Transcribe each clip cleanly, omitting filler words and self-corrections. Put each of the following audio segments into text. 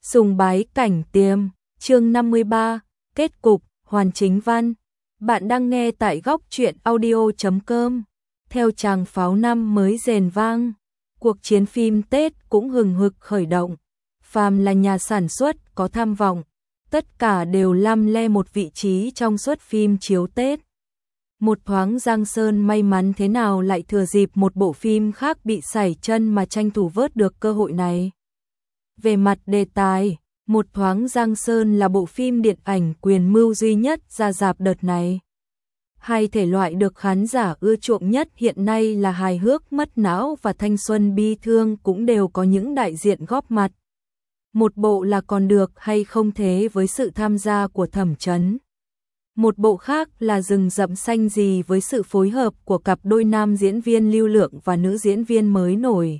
Sùng bái cảnh tiêm, chương 53, kết cục, hoàn chính văn. Bạn đang nghe tại góc truyện audio.com. Theo tràng pháo năm mới rền vang, cuộc chiến phim Tết cũng hừng hực khởi động. Phàm là nhà sản xuất có tham vọng, tất cả đều lăm le một vị trí trong suất phim chiếu Tết. Một thoáng Giang Sơn may mắn thế nào lại thừa dịp một bộ phim khác bị sảy chân mà tranh thủ vớt được cơ hội này. Về mặt đề tài, một thoáng Giang Sơn là bộ phim điện ảnh quyền mưu duy nhất ra rạp đợt này. Hai thể loại được khán giả ưa chuộng nhất hiện nay là hài hước mất não và thanh xuân bi thương cũng đều có những đại diện góp mặt. Một bộ là Còn được hay không thế với sự tham gia của Thẩm Chấn. Một bộ khác là Rừng rậm xanh gì với sự phối hợp của cặp đôi nam diễn viên Lưu Lượng và nữ diễn viên mới nổi.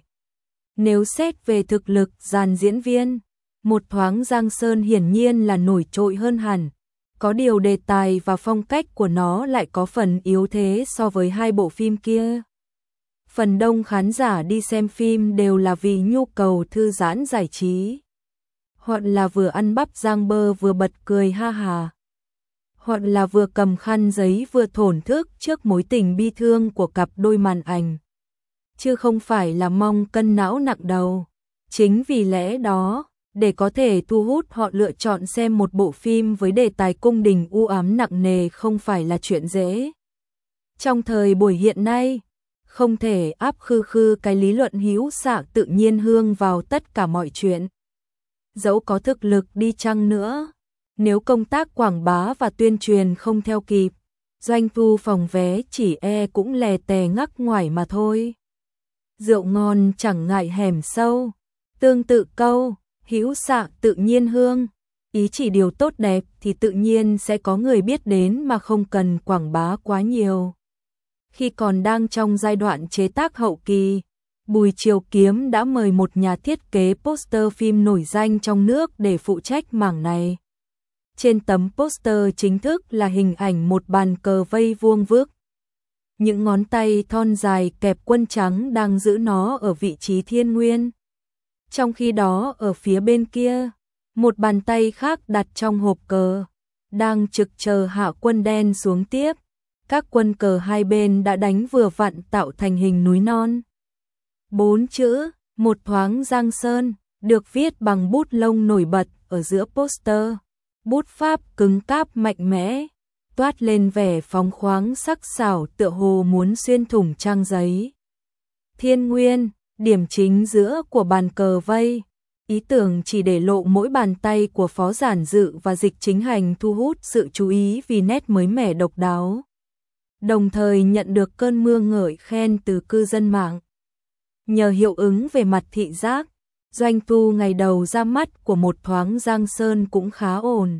Nếu xét về thực lực dàn diễn viên, một thoáng Giang Sơn hiển nhiên là nổi trội hơn hẳn. Có điều đề tài và phong cách của nó lại có phần yếu thế so với hai bộ phim kia. Phần đông khán giả đi xem phim đều là vì nhu cầu thư giãn giải trí. Hoặc là vừa ăn bắp rang bơ vừa bật cười ha hà. Hoặc là vừa cầm khăn giấy vừa thổn thức trước mối tình bi thương của cặp đôi màn ảnh. Chứ không phải là mong cân não nặng đầu. Chính vì lẽ đó, để có thể thu hút họ lựa chọn xem một bộ phim với đề tài cung đình u ám nặng nề không phải là chuyện dễ. Trong thời buổi hiện nay, không thể áp khư cái lý luận hữu xạ tự nhiên hương vào tất cả mọi chuyện. Dẫu có thực lực đi chăng nữa, nếu công tác quảng bá và tuyên truyền không theo kịp, doanh thu phòng vé chỉ cũng lè tè ngắc ngoải mà thôi. Rượu ngon chẳng ngại hẻm sâu, tương tự câu, hữu xạ tự nhiên hương, ý chỉ điều tốt đẹp thì tự nhiên sẽ có người biết đến mà không cần quảng bá quá nhiều. Khi còn đang trong giai đoạn chế tác hậu kỳ, Bùi Triều Kiếm đã mời một nhà thiết kế poster phim nổi danh trong nước để phụ trách mảng này. Trên tấm poster chính thức là hình ảnh một bàn cờ vây vuông vức. Những ngón tay thon dài kẹp quân trắng đang giữ nó ở vị trí thiên nguyên. Trong khi đó ở phía bên kia, một bàn tay khác đặt trong hộp cờ, đang trực chờ hạ quân đen xuống tiếp. Các quân cờ hai bên đã đánh vừa vặn tạo thành hình núi non. 4 chữ, một thoáng Giang Sơn, được viết bằng bút lông nổi bật ở giữa poster. Bút pháp cứng cáp mạnh mẽ, toát lên vẻ phóng khoáng sắc sảo tựa hồ muốn xuyên thủng trang giấy. Thiên nguyên, điểm chính giữa của bàn cờ vây, ý tưởng chỉ để lộ mỗi bàn tay của Phó Giản Dự và Dịch Chính Hành thu hút sự chú ý vì nét mới mẻ độc đáo. Đồng thời nhận được cơn mưa ngợi khen từ cư dân mạng. Nhờ hiệu ứng về mặt thị giác, doanh thu ngày đầu ra mắt của một thoáng Giang Sơn cũng khá ổn.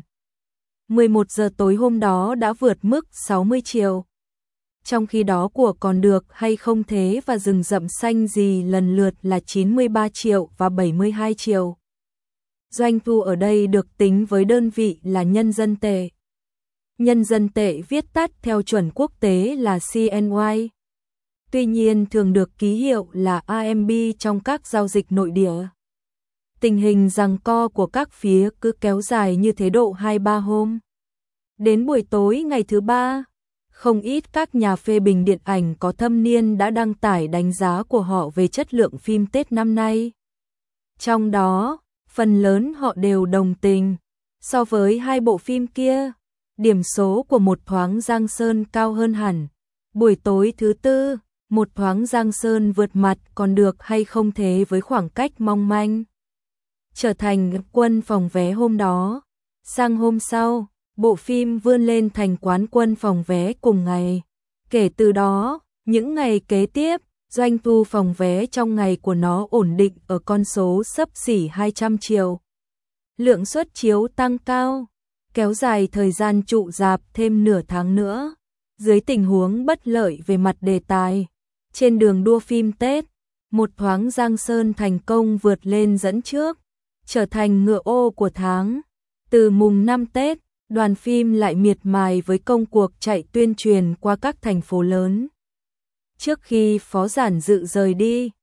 11 giờ tối hôm đó đã vượt mức 60 triệu. Trong khi đó của Còn được hay không thế và Rừng rậm xanh gì lần lượt là 93 triệu và 72 triệu. Doanh thu ở đây được tính với đơn vị là nhân dân tệ. Nhân dân tệ viết tắt theo chuẩn quốc tế là CNY. Tuy nhiên thường được ký hiệu là RMB trong các giao dịch nội địa. Tình hình giằng co của các phía cứ kéo dài như thế độ 2-3 hôm. Đến buổi tối ngày thứ ba, không ít các nhà phê bình điện ảnh có thâm niên đã đăng tải đánh giá của họ về chất lượng phim Tết năm nay. Trong đó, phần lớn họ đều đồng tình. So với hai bộ phim kia, điểm số của một thoáng Giang Sơn cao hơn hẳn. Buổi tối thứ tư, một thoáng Giang Sơn vượt mặt Còn được hay không thế với khoảng cách mong manh. Trở thành quân phòng vé hôm đó. Sang hôm sau, bộ phim vươn lên thành quán quân phòng vé cùng ngày. Kể từ đó, những ngày kế tiếp, doanh thu phòng vé trong ngày của nó ổn định ở con số xấp xỉ 200 triệu. Lượng suất chiếu tăng cao, kéo dài thời gian trụ rạp thêm nửa tháng nữa. Dưới tình huống bất lợi về mặt đề tài, trên đường đua phim Tết, một thoáng Giang Sơn thành công vượt lên dẫn trước, trở thành ngựa ô của tháng. Từ mùng 5 Tết, đoàn phim lại miệt mài với công cuộc chạy tuyên truyền qua các thành phố lớn. Trước khi Phó Giản Dự rời đi,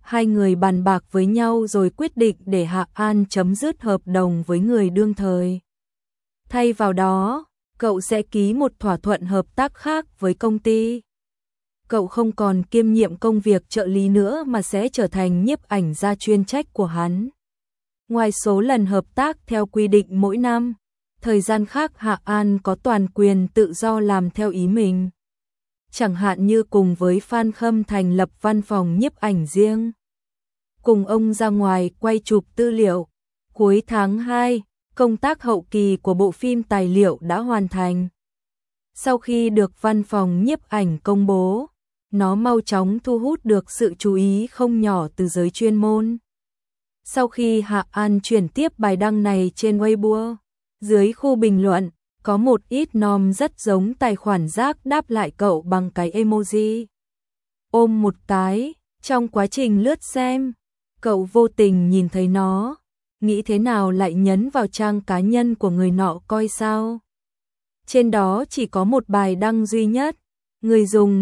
Hai người bàn bạc với nhau rồi quyết định để Hạ An chấm dứt hợp đồng với người đương thời. Thay vào đó, cậu sẽ ký một thỏa thuận hợp tác khác với công ty. Cậu không còn kiêm nhiệm công việc trợ lý nữa mà sẽ trở thành nhiếp ảnh gia chuyên trách của hắn. Ngoài số lần hợp tác theo quy định mỗi năm, thời gian khác Hạ An có toàn quyền tự do làm theo ý mình. Chẳng hạn như cùng với Phan Khâm thành lập văn phòng nhiếp ảnh riêng. Cùng ông ra ngoài quay chụp tư liệu. Cuối tháng 2, công tác hậu kỳ của bộ phim tài liệu đã hoàn thành. Sau khi được văn phòng nhiếp ảnh công bố, nó mau chóng thu hút được sự chú ý không nhỏ từ giới chuyên môn. Sau khi Hạ An chuyển tiếp bài đăng này trên Weibo, dưới khu bình luận, có một ít nom rất giống tài khoản rác đáp lại cậu bằng cái emoji ôm một cái. Trong quá trình lướt xem, cậu vô tình nhìn thấy nó, nghĩ thế nào lại nhấn vào trang cá nhân của người nọ coi sao. Trên đó chỉ có một bài đăng duy nhất, người dùng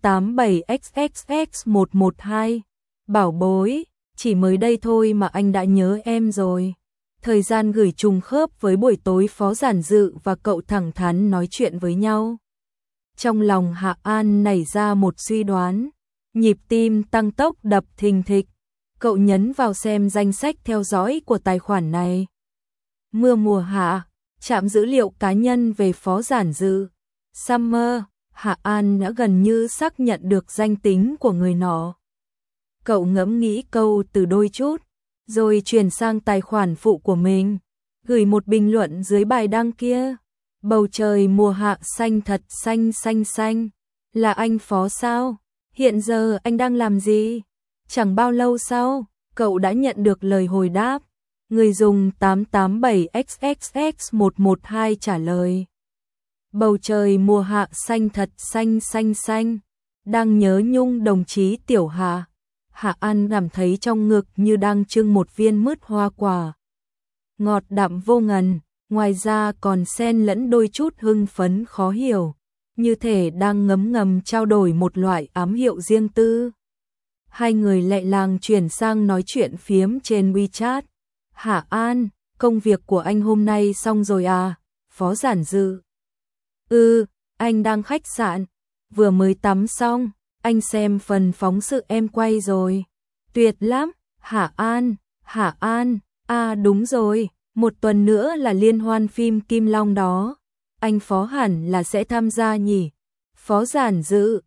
887xxx112, bảo bối, chỉ mới đây thôi mà anh đã nhớ em rồi. Thời gian gửi trùng khớp với buổi tối Phó Giản Dự và cậu thẳng thắn nói chuyện với nhau. Trong lòng Hạ An nảy ra một suy đoán, nhịp tim tăng tốc đập thình thịch. Cậu nhấn vào xem danh sách theo dõi của tài khoản này. Mưa mùa hạ, trạm dữ liệu cá nhân về Phó Giản Dự. Summer, Hạ An đã gần như xác nhận được danh tính của người nọ. Cậu ngẫm nghĩ câu từ đôi chút, rồi chuyển sang tài khoản phụ của mình, gửi một bình luận dưới bài đăng kia. Bầu trời mùa hạ xanh thật xanh xanh xanh. Là anh Phó sao? Hiện giờ anh đang làm gì? Chẳng bao lâu sau, cậu đã nhận được lời hồi đáp. Người dùng 887xxx112 trả lời. Bầu trời mùa hạ xanh thật xanh xanh xanh. Đang nhớ nhung đồng chí Tiểu Hạ. Hạ An cảm thấy trong ngực như đang trưng một viên mứt hoa quả. Ngọt đậm vô ngần, ngoài ra còn xen lẫn đôi chút hưng phấn khó hiểu. Như thể đang ngấm ngầm trao đổi một loại ám hiệu riêng tư. Hai người lại làng chuyển sang nói chuyện phiếm trên WeChat. Hạ An, công việc của anh hôm nay xong rồi à? Phó Giản Dự. Anh đang khách sạn. Vừa mới tắm xong, anh xem phần phóng sự em quay rồi. Tuyệt lắm, Hạ An, đúng rồi, một tuần nữa là liên hoan phim Kim Long đó. Anh Phó hẳn là sẽ tham gia nhỉ? Phó Giản Dự,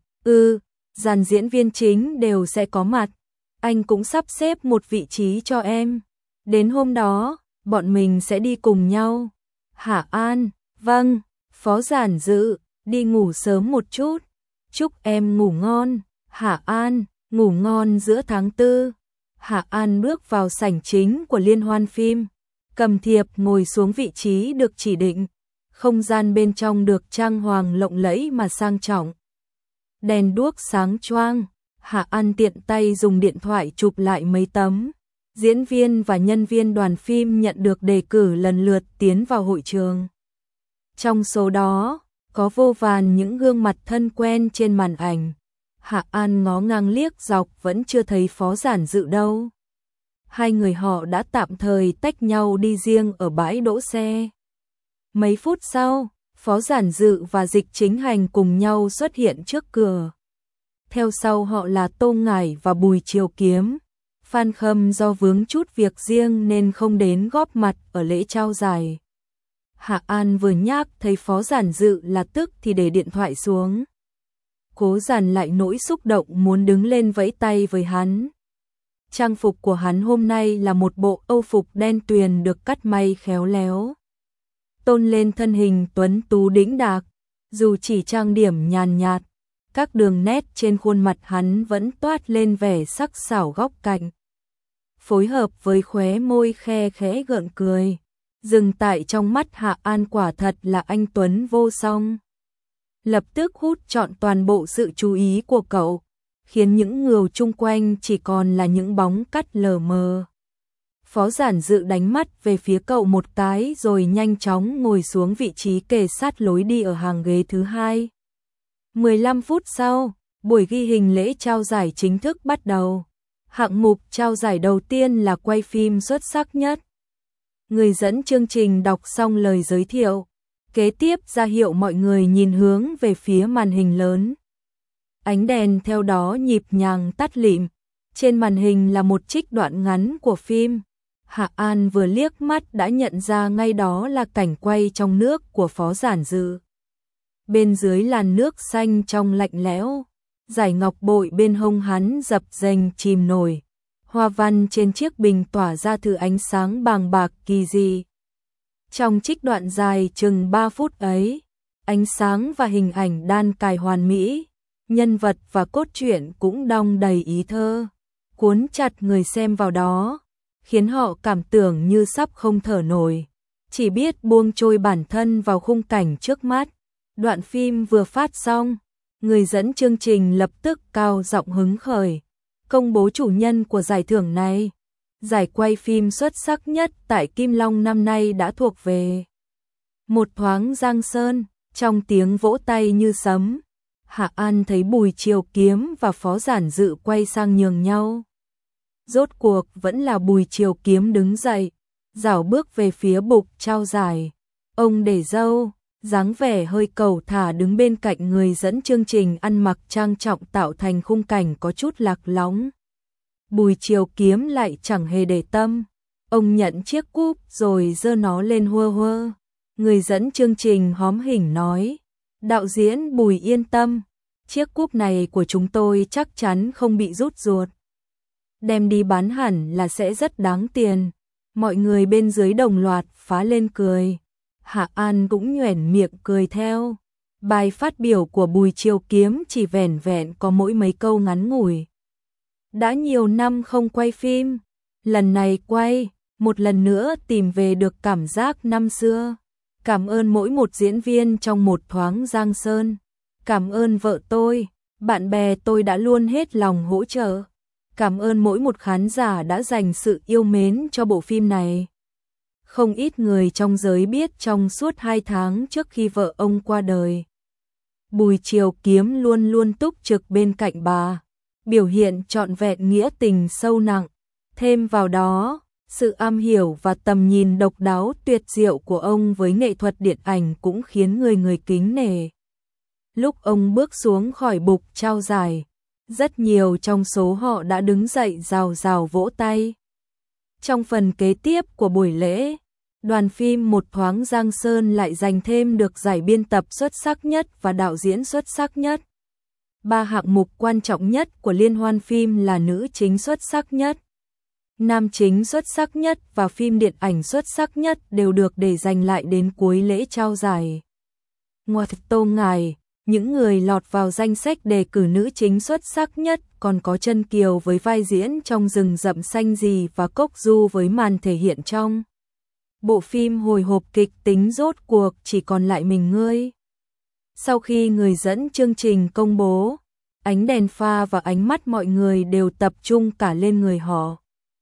dàn diễn viên chính đều sẽ có mặt. Anh cũng sắp xếp một vị trí cho em. Đến hôm đó, bọn mình sẽ đi cùng nhau. Hạ An, vâng, Phó Giản Dự, đi ngủ sớm một chút. Chúc em ngủ ngon. Hạ An, ngủ ngon giữa tháng 4. Hạ An bước vào sảnh chính của liên hoan phim. Cầm thiệp ngồi xuống vị trí được chỉ định. Không gian bên trong được trang hoàng lộng lẫy mà sang trọng. Đèn đuốc sáng choang. Hạ An tiện tay dùng điện thoại chụp lại mấy tấm. Diễn viên và nhân viên đoàn phim nhận được đề cử lần lượt tiến vào hội trường. Trong số đó, có vô vàn những gương mặt thân quen trên màn ảnh. Hạ An ngó ngang liếc dọc vẫn chưa thấy Phó Giản Dự đâu. Hai người họ đã tạm thời tách nhau đi riêng ở bãi đỗ xe. Mấy phút sau, Phó Giản Dự và Dịch Chính Hành cùng nhau xuất hiện trước cửa. Theo sau họ là Tô Ngải và Bùi Triều Kiếm. Phan Khâm do vướng chút việc riêng nên không đến góp mặt ở lễ trao giải. Hạ An vừa nhắc thấy Phó Giản Dự là tức thì để điện thoại xuống. Cố dàn lại nỗi xúc động muốn đứng lên vẫy tay với hắn. Trang phục của hắn hôm nay là một bộ âu phục đen tuyền được cắt may khéo léo. Tôn lên thân hình tuấn tú đĩnh đạc, dù chỉ trang điểm nhàn nhạt, các đường nét trên khuôn mặt hắn vẫn toát lên vẻ sắc sảo góc cạnh. Phối hợp với khóe môi khe khẽ gượng cười, dừng tại trong mắt Hạ An quả thật là anh tuấn vô song. Lập tức hút trọn toàn bộ sự chú ý của cậu, khiến những người chung quanh chỉ còn là những bóng cắt lờ mờ. Phó Giản Dự đánh mắt về phía cậu một cái rồi nhanh chóng ngồi xuống vị trí kề sát lối đi ở hàng ghế thứ hai. 15 phút sau, buổi ghi hình lễ trao giải chính thức bắt đầu. Hạng mục trao giải đầu tiên là quay phim xuất sắc nhất. Người dẫn chương trình đọc xong lời giới thiệu, kế tiếp ra hiệu mọi người nhìn hướng về phía màn hình lớn. Ánh đèn theo đó nhịp nhàng tắt lịm, trên màn hình là một trích đoạn ngắn của phim. Hạ An vừa liếc mắt đã nhận ra ngay đó là cảnh quay trong nước của Phó Giản Dự. Bên dưới làn nước xanh trong lạnh lẽo, dải ngọc bội bên hông hắn dập dềnh chìm nổi. Hoa văn trên chiếc bình tỏa ra thứ ánh sáng bàng bạc kỳ dị. Trong trích đoạn dài chừng 3 phút ấy, ánh sáng và hình ảnh đan cài hoàn mỹ, nhân vật và cốt truyện cũng đong đầy ý thơ, cuốn chặt người xem vào đó, khiến họ cảm tưởng như sắp không thở nổi, chỉ biết buông trôi bản thân vào khung cảnh trước mắt. Đoạn phim vừa phát xong, người dẫn chương trình lập tức cao giọng hứng khởi, công bố chủ nhân của giải thưởng này. Giải quay phim xuất sắc nhất tại Kim Long năm nay đã thuộc về Một Thoáng Giang Sơn. Trong tiếng vỗ tay như sấm, Hạ An thấy Bùi Triều Kiếm và Phó Giản Dự quay sang nhường nhau. Rốt cuộc vẫn là Bùi Triều Kiếm đứng dậy, rảo bước về phía bục trao giải. Ông để râu, dáng vẻ hơi cẩu thả đứng bên cạnh người dẫn chương trình ăn mặc trang trọng tạo thành khung cảnh có chút lạc lõng. Bùi Triều Kiếm lại chẳng hề để tâm. Ông nhận chiếc cúp rồi giơ nó lên hơ hơ. Người dẫn chương trình hóm hỉnh nói, đạo diễn Bùi yên tâm, chiếc cúp này của chúng tôi chắc chắn không bị rút ruột. Đem đi bán hẳn là sẽ rất đáng tiền. Mọi người bên dưới đồng loạt phá lên cười. Hạ An cũng nhoẻn miệng cười theo. Bài phát biểu của Bùi Triều Kiếm chỉ vẻn vẹn có mỗi mấy câu ngắn ngủi. Đã nhiều năm không quay phim, lần này quay, một lần nữa tìm về được cảm giác năm xưa. Cảm ơn mỗi một diễn viên trong Một Thoáng Giang Sơn. Cảm ơn vợ tôi, bạn bè tôi đã luôn hết lòng hỗ trợ. Cảm ơn mỗi một khán giả đã dành sự yêu mến cho bộ phim này. Không ít người trong giới biết trong suốt 2 tháng trước khi vợ ông qua đời, Bùi Triều Kiếm luôn luôn túc trực bên cạnh bà, biểu hiện trọn vẹn nghĩa tình sâu nặng. Thêm vào đó, sự am hiểu và tầm nhìn độc đáo tuyệt diệu của ông với nghệ thuật điện ảnh cũng khiến người kính nể. Lúc ông bước xuống khỏi bục trao giải, rất nhiều trong số họ đã đứng dậy rào rào vỗ tay. Trong phần kế tiếp của buổi lễ, đoàn phim Một Thoáng Giang Sơn lại giành thêm được giải biên tập xuất sắc nhất và đạo diễn xuất sắc nhất. 3 hạng mục quan trọng nhất của liên hoan phim là nữ chính xuất sắc nhất, nam chính xuất sắc nhất và phim điện ảnh xuất sắc nhất đều được để dành lại đến cuối lễ trao giải. Ngoài Tô Ngải, những người lọt vào danh sách đề cử nữ chính xuất sắc nhất còn có Trân Kiều với vai diễn trong Rừng Rậm Xanh Gì và Cốc Du với màn thể hiện trong bộ phim hồi hộp kịch tính Rốt Cuộc Chỉ Còn Lại Mình Ngươi. Sau khi người dẫn chương trình công bố, ánh đèn pha và ánh mắt mọi người đều tập trung cả lên người họ.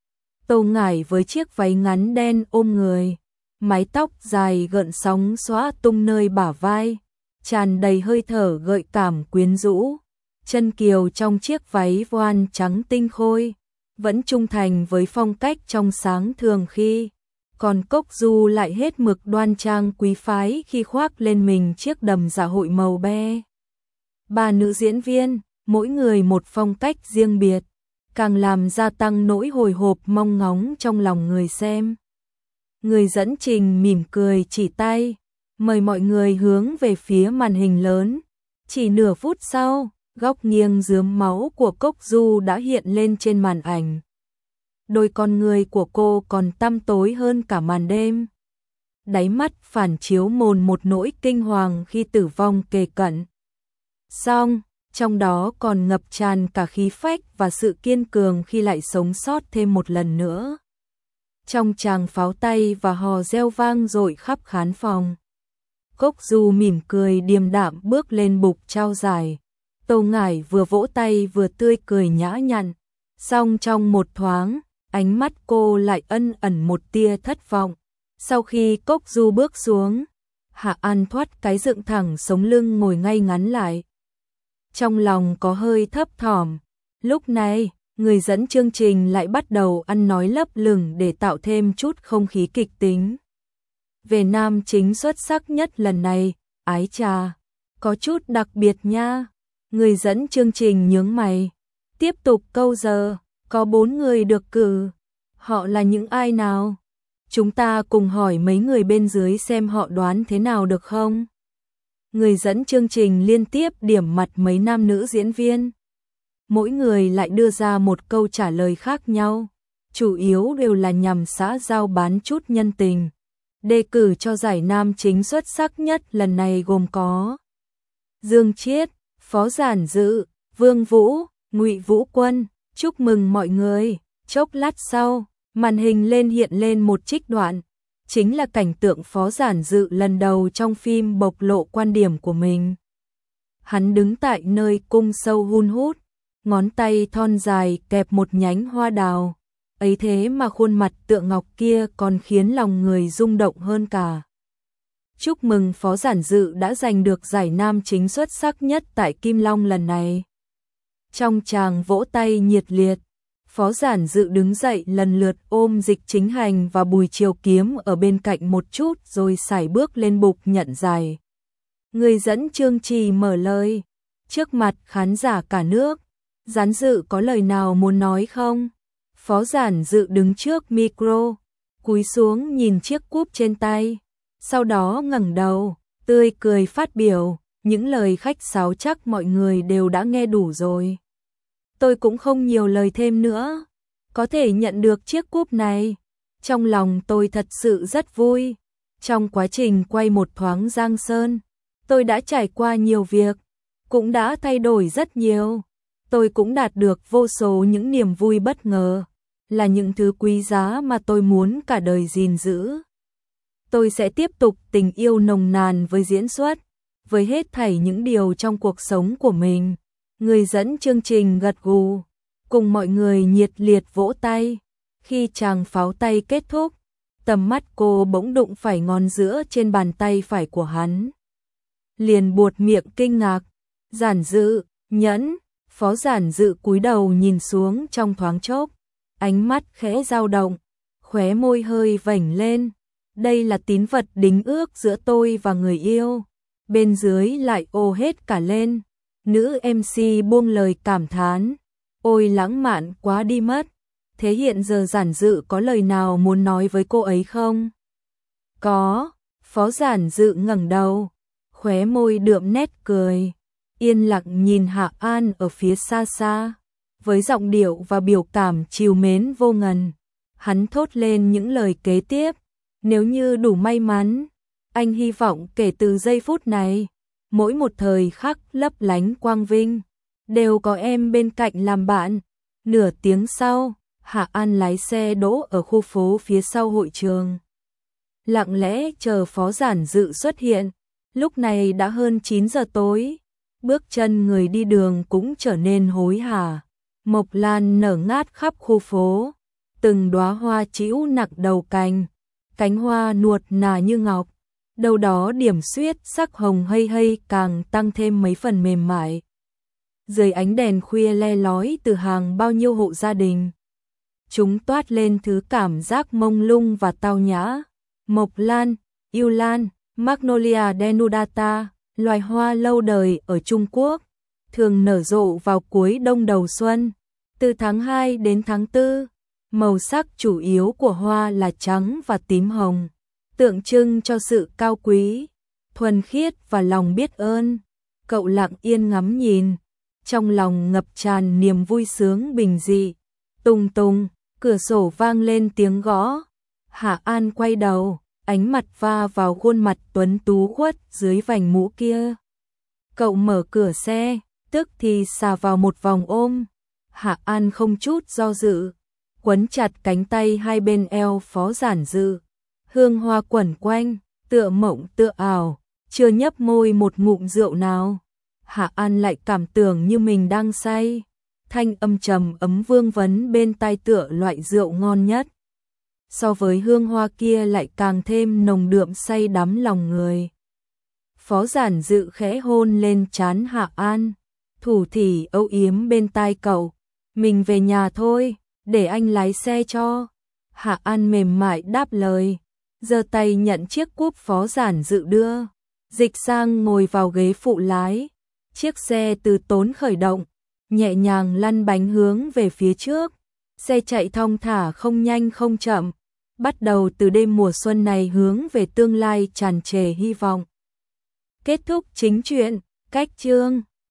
Tô Ngải với chiếc váy ngắn đen ôm người, mái tóc dài gợn sóng xõa tung nơi bả vai, tràn đầy hơi thở gợi cảm quyến rũ. Trân Kiều trong chiếc váy voan trắng tinh khôi, vẫn trung thành với phong cách trong sáng thường khi, còn Cốc Du lại hết mực đoan trang quý phái khi khoác lên mình chiếc đầm dạ hội màu be. 3 nữ diễn viên, mỗi người một phong cách riêng biệt, càng làm gia tăng nỗi hồi hộp mong ngóng trong lòng người xem. Người dẫn trình mỉm cười chỉ tay, mời mọi người hướng về phía màn hình lớn. Chỉ nửa phút sau, góc nghiêng rướm máu của Cốc Du đã hiện lên trên màn ảnh. Đôi con người của cô còn tăm tối hơn cả màn đêm. Đáy mắt phản chiếu mồn một nỗi kinh hoàng khi tử vong kề cận. Song, trong đó còn ngập tràn cả khí phách và sự kiên cường khi lại sống sót thêm một lần nữa. Trong tràng pháo tay và hò reo vang dội khắp khán phòng, Cốc Du mỉm cười điềm đạm bước lên bục trao giải. Tô Ngải vừa vỗ tay vừa tươi cười nhã nhặn, song trong một thoáng, ánh mắt cô lại ẩn ẩn một tia thất vọng. Sau khi Cốc Du bước xuống, Hạ An thoát cái dựng thẳng sống lưng ngồi ngay ngắn lại. Trong lòng có hơi thấp thỏm, lúc này, Người dẫn chương trình lại bắt đầu ăn nói lấp lửng để tạo thêm chút không khí kịch tính. Về nam chính xuất sắc nhất lần này, ái chà, có chút đặc biệt nha. Người dẫn chương trình nhướng mày. Tiếp tục câu giờ, có 4 người được cử. Họ là những ai nào? Chúng ta cùng hỏi mấy người bên dưới xem họ đoán thế nào được không? Người dẫn chương trình liên tiếp điểm mặt mấy nam nữ diễn viên. Mỗi người lại đưa ra một câu trả lời khác nhau, chủ yếu đều là nhằm xã giao bán chút nhân tình. Đề cử cho giải nam chính xuất sắc nhất lần này gồm có Dương Chiết, Phó Giản Dự, Vương Vũ, Ngụy Vũ Quân. Chúc mừng mọi người. Chốc lát sau, màn hình hiện lên một trích đoạn, chính là cảnh tượng Phó Giản Dự lần đầu trong phim bộc lộ quan điểm của mình. Hắn đứng tại nơi cung sâu hun hút, ngón tay thon dài kẹp một nhánh hoa đào, ấy thế mà khuôn mặt tượng ngọc kia còn khiến lòng người rung động hơn cả. Chúc mừng Phó Giản Dự đã giành được giải nam chính xuất sắc nhất tại Kim Long lần này. Trong tràng vỗ tay nhiệt liệt, Phó Giản Dự đứng dậy lần lượt ôm Dịch Chính Hành và Bùi Triều Kiếm ở bên cạnh một chút rồi sải bước lên bục nhận giải. Người dẫn chương trì mở lời, trước mặt khán giả cả nước, Giản Dự có lời nào muốn nói không? Phó Giản Dự đứng trước micro, cúi xuống nhìn chiếc cúp trên tay, sau đó ngẩng đầu, tươi cười phát biểu, những lời khách sáo chắc mọi người đều đã nghe đủ rồi. Tôi cũng không nhiều lời thêm nữa, có thể nhận được chiếc cúp này, trong lòng tôi thật sự rất vui. Trong quá trình quay một thoáng Giang Sơn, tôi đã trải qua nhiều việc, cũng đã thay đổi rất nhiều. Tôi cũng đạt được vô số những niềm vui bất ngờ, là những thứ quý giá mà tôi muốn cả đời gìn giữ. Tôi sẽ tiếp tục tình yêu nồng nàn với diễn xuất, với hết thảy những điều trong cuộc sống của mình. Người dẫn chương trình gật gù, cùng mọi người nhiệt liệt vỗ tay. Khi tràng pháo tay kết thúc, tầm mắt cô bỗng đụng phải ngón giữa trên bàn tay phải của hắn. Liền buột miệng kinh ngạc, Giản Dự, Nhẫn. Phó Giản Dự cúi đầu nhìn xuống trong thoáng chốc, ánh mắt khẽ dao động, khóe môi hơi vểnh lên. Đây là tín vật đính ước giữa tôi và người yêu. Bên dưới lại ồ hết cả lên. Nữ MC buông lời cảm thán, ôi lãng mạn quá đi mất. Thế hiện giờ Giản Dự có lời nào muốn nói với cô ấy không? Có. Phó Giản Dự ngẩng đầu, khóe môi đượm nét cười, yên lặng nhìn Hạ An ở phía xa xa, với giọng điệu và biểu cảm trìu mến vô ngần. Hắn thốt lên những lời kế tiếp, nếu như đủ may mắn, anh hy vọng kể từ giây phút này, mỗi một thời khắc lấp lánh quang vinh, đều có em bên cạnh làm bạn. Nửa tiếng sau, Hạ An lái xe đỗ ở khu phố phía sau hội trường, lặng lẽ chờ Phó Giản Dự xuất hiện. Lúc này đã hơn 9 giờ tối, bước chân người đi đường cũng trở nên hối hả. Mộc lan nở ngát khắp khu phố, từng đóa hoa trĩu nặng đầu cành, cánh hoa nuột nà như ngọc, đâu đó điểm xuyết sắc hồng hây hây càng tăng thêm mấy phần mềm mại. Dưới ánh đèn khuya le lói từ hàng bao nhiêu hộ gia đình, chúng toát lên thứ cảm giác mông lung và tao nhã. Mộc lan, yêu lan, Magnolia denudata, loài hoa lâu đời ở Trung Quốc, thường nở rộ vào cuối đông đầu xuân, từ tháng 2 đến tháng 4. Màu sắc chủ yếu của hoa là trắng và tím hồng, tượng trưng cho sự cao quý, thuần khiết và lòng biết ơn. Cậu lặng yên ngắm nhìn, trong lòng ngập tràn niềm vui sướng bình dị. Tùng tùng, cửa sổ vang lên tiếng gõ. Hạ An quay đầu, ánh mặt va vào khuôn mặt tuấn tú khuất dưới vành mũ kia. Cậu mở cửa xe, tức thì xà vào một vòng ôm. Hạ An không chút do dự, quấn chặt cánh tay hai bên eo Phó Giản Dự. Hương hoa quẩn quanh, tựa mộng tựa ảo, chưa nhấp môi một ngụm rượu nào, Hạ An lại cảm tưởng như mình đang say. Thanh âm trầm ấm vương vấn bên tai tựa loại rượu ngon nhất. So với hương hoa kia lại càng thêm nồng đượm say đắm lòng người. Phó Giản Dự khẽ hôn lên trán Hạ An, thủ thỉ âu yếm bên tai cậu, Mình về nhà thôi, để anh lái xe cho. Hạ An mềm mại đáp lời, giơ tay nhận chiếc cúp Phó Giản Dự đưa. Dịch sang ngồi vào ghế phụ lái. Chiếc xe từ tốn khởi động, nhẹ nhàng lăn bánh hướng về phía trước. Xe chạy thong thả không nhanh không chậm, bắt đầu từ đêm mùa xuân này hướng về tương lai tràn trề hy vọng. Kết thúc chính truyện, cách chương.